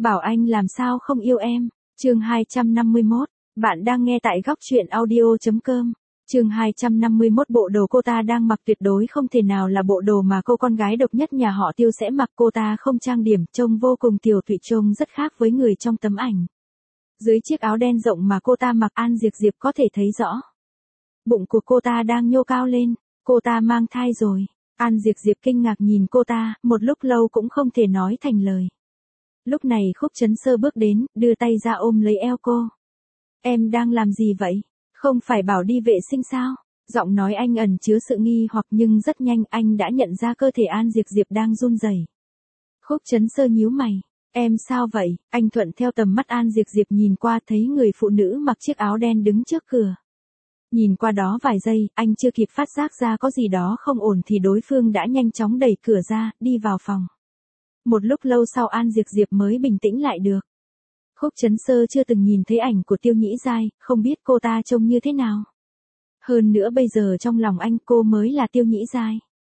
Bảo anh làm sao không yêu em. Chương 251. Bạn đang nghe tại góc truyện audio.com. Chương 251. Bộ đồ cô ta đang mặc tuyệt đối không thể nào là bộ đồ mà cô con gái độc nhất nhà họ Tiêu sẽ mặc. Cô ta không trang điểm, trông vô cùng tiều tụy, trông rất khác với người trong tấm ảnh. Dưới chiếc áo đen rộng mà cô ta mặc, An Diệp Diệp có thể thấy rõ. Bụng của cô ta đang nhô cao lên, cô ta mang thai rồi. An Diệp Diệp kinh ngạc nhìn cô ta, một lúc lâu cũng không thể nói thành lời. Lúc này Khúc Chấn Sơ bước đến, đưa tay ra ôm lấy eo cô. Em đang làm gì vậy? Không phải bảo đi vệ sinh sao? Giọng nói anh ẩn chứa sự nghi hoặc nhưng rất nhanh anh đã nhận ra cơ thể An Diệp Diệp đang run rẩy. Khúc Chấn Sơ nhíu mày. Em sao vậy? Anh thuận theo tầm mắt An Diệp Diệp nhìn qua thấy người phụ nữ mặc chiếc áo đen đứng trước cửa. Nhìn qua đó vài giây, anh chưa kịp phát giác ra có gì đó không ổn thì đối phương đã nhanh chóng đẩy cửa ra, đi vào phòng. Một lúc lâu sau An Diệp Diệp mới bình tĩnh lại được. Khúc Chấn Sơ chưa từng nhìn thấy ảnh của Tiêu Nhĩ Giai, không biết cô ta trông như thế nào. Hơn nữa bây giờ trong lòng anh cô mới là Tiêu Nhĩ Giai.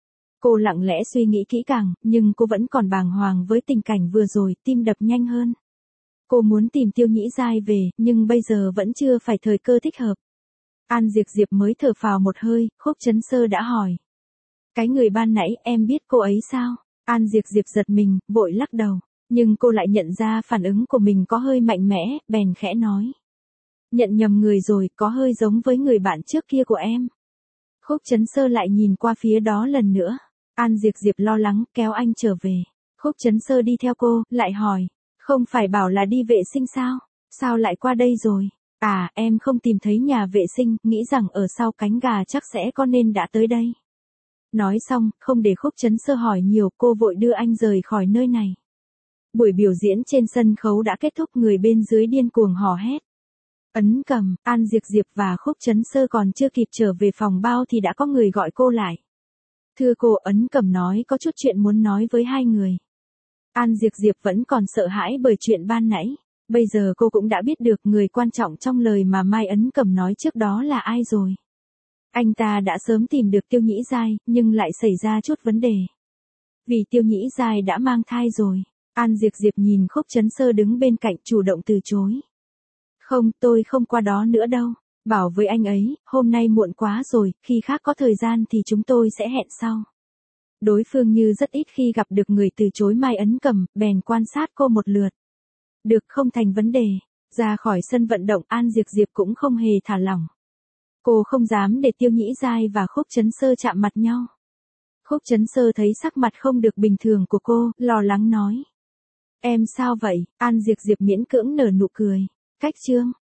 Cô lặng lẽ suy nghĩ kỹ càng, nhưng cô vẫn còn bàng hoàng với tình cảnh vừa rồi, tim đập nhanh hơn. Cô muốn tìm Tiêu Nhĩ Giai về, nhưng bây giờ vẫn chưa phải thời cơ thích hợp. An Diệp Diệp mới thở phào một hơi, Khúc Chấn Sơ đã hỏi. Cái người ban nãy em biết cô ấy sao? An Diệp Diệp giật mình, vội lắc đầu. Nhưng cô lại nhận ra phản ứng của mình có hơi mạnh mẽ, bèn khẽ nói. Nhận nhầm người rồi, có hơi giống với người bạn trước kia của em. Khúc Chấn Sơ lại nhìn qua phía đó lần nữa. An Diệp Diệp lo lắng, kéo anh trở về. Khúc Chấn Sơ đi theo cô, lại hỏi. Không phải bảo là đi vệ sinh sao? Sao lại qua đây rồi? À, em không tìm thấy nhà vệ sinh, nghĩ rằng ở sau cánh gà chắc sẽ có nên đã tới đây. Nói xong, không để Khúc Chấn Sơ hỏi nhiều, cô vội đưa anh rời khỏi nơi này. Buổi biểu diễn trên sân khấu đã kết thúc, người bên dưới điên cuồng hò hét. Ấn Cầm, An Diệp Diệp và Khúc Chấn Sơ còn chưa kịp trở về phòng bao thì đã có người gọi cô lại. Thưa cô, Ấn Cầm nói có chút chuyện muốn nói với hai người. An Diệp Diệp vẫn còn sợ hãi bởi chuyện ban nãy. Bây giờ cô cũng đã biết được người quan trọng trong lời mà Mai Ấn Cầm nói trước đó là ai rồi. Anh ta đã sớm tìm được Tiêu Nhĩ Giai, nhưng lại xảy ra chút vấn đề. Vì Tiêu Nhĩ Giai đã mang thai rồi. An Diệp Diệp nhìn Khúc Chấn Sơ đứng bên cạnh chủ động từ chối. Không, tôi không qua đó nữa đâu. Bảo với anh ấy, hôm nay muộn quá rồi, khi khác có thời gian thì chúng tôi sẽ hẹn sau. Đối phương như rất ít khi gặp được người từ chối Mai Ấn Cầm, bèn quan sát cô một lượt. Được, không thành vấn đề. Ra khỏi sân vận động, An Diệp Diệp cũng không hề thả lỏng. Cô không dám để Tiêu Nhĩ Giai và Khúc Chấn Sơ chạm mặt nhau. Khúc Chấn Sơ thấy sắc mặt không được bình thường của cô, lo lắng nói. Em sao vậy? An Diệp Diệp miễn cưỡng nở nụ cười. Cách chương.